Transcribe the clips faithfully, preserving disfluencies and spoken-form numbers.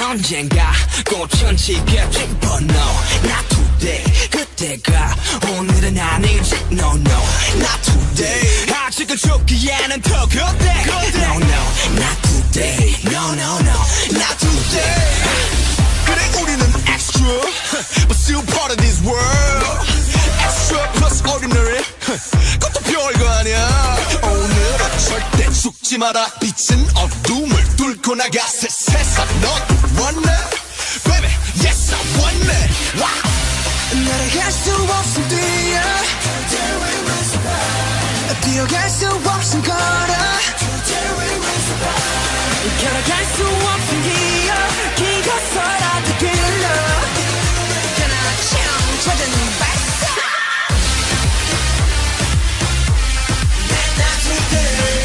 언젠가 꽃은 지게 피고 no not today 그때가 오늘은 아니지 no no not today 아직은 죽기에는 더 그때 no no not today no no no not today 그래 우리는 extra but still part of this world extra plus ordinary 그것도 별거 아니야 오늘은 절대 죽지 마라 빛은 어둠을 뚫고 나가 새 세상 넌 원해 baby yes I want it wow 날아갈 수 없음 뛰어 뛰어갈 수 없음 걸어 걸어갈 수 없음 기어 기어서라도 길러 그나 찾아는 발사 Not today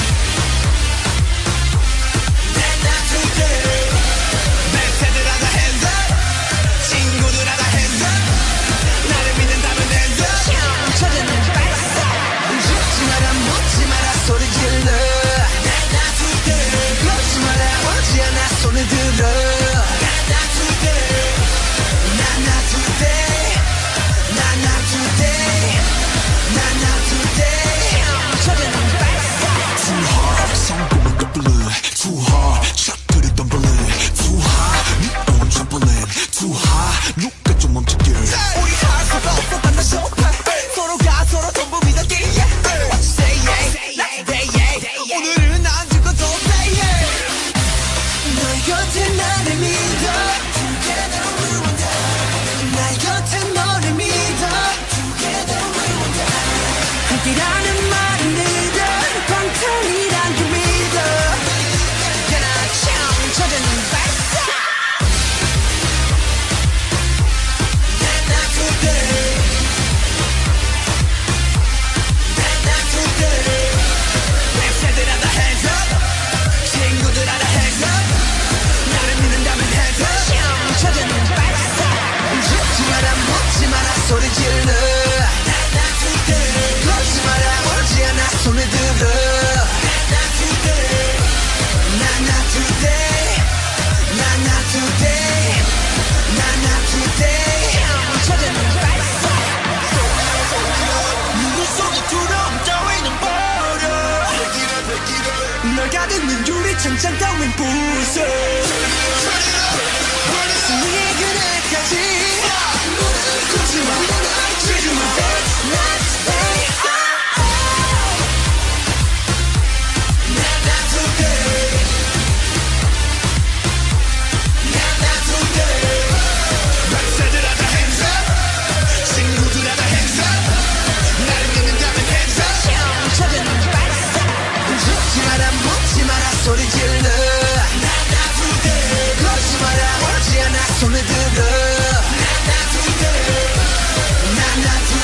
Not today 내 세대라다 hands up 친구들아다 hands up 나를 믿는다면 hands up 찾아는 발사 죽지 마라 묻지 마라 소리 질러 Not today 그러지 마라 오지 않아 손을 들어 Not today Not not today Not not today Not not today 찾아는 발사 Too hard 성공은 더 blue Too hard 샷들이 덤블링 Too high 네 own trampoline Too high 누가 좀 멈춰길 우리 할 수가 없어 반나 쇼파 서로가 서로 전부 믿었기에 What you say yeah Not today yeah 오늘은 안 죽어도 say yeah 너의 곁에 나를 믿어 Together we will die 나의 곁에 너를 믿어 Together we will die 함께라는 말은 믿어 방탄이란 그 믿어 그나 참 찾아는 발사 Not today Not today 내 세대라다 hands up 친구들아다 hands up 나를 믿는다면 hands up 참 찾아는 발사 죽지 마라 묻지 마라 소리 질러 Not today 그러지 마라 오지 않아 손을 들어 Not today Not not today Not not today Not not today 찾아는 발사 누구 속에 두려움 따위는 버려 널 가득는 유리창장 따윈 부숴 승리의 그날까지 굳지 마 지지 마 Not today Not today Not today 내 세대라다 hands up 친구들아다 hands up 나를 믿는다면 hands up 참 찾아는 발사 죽지 마라 묻지 마라 소리 질러 Not today 그러지 마라 오지 않아 손을 들어 Not today Not not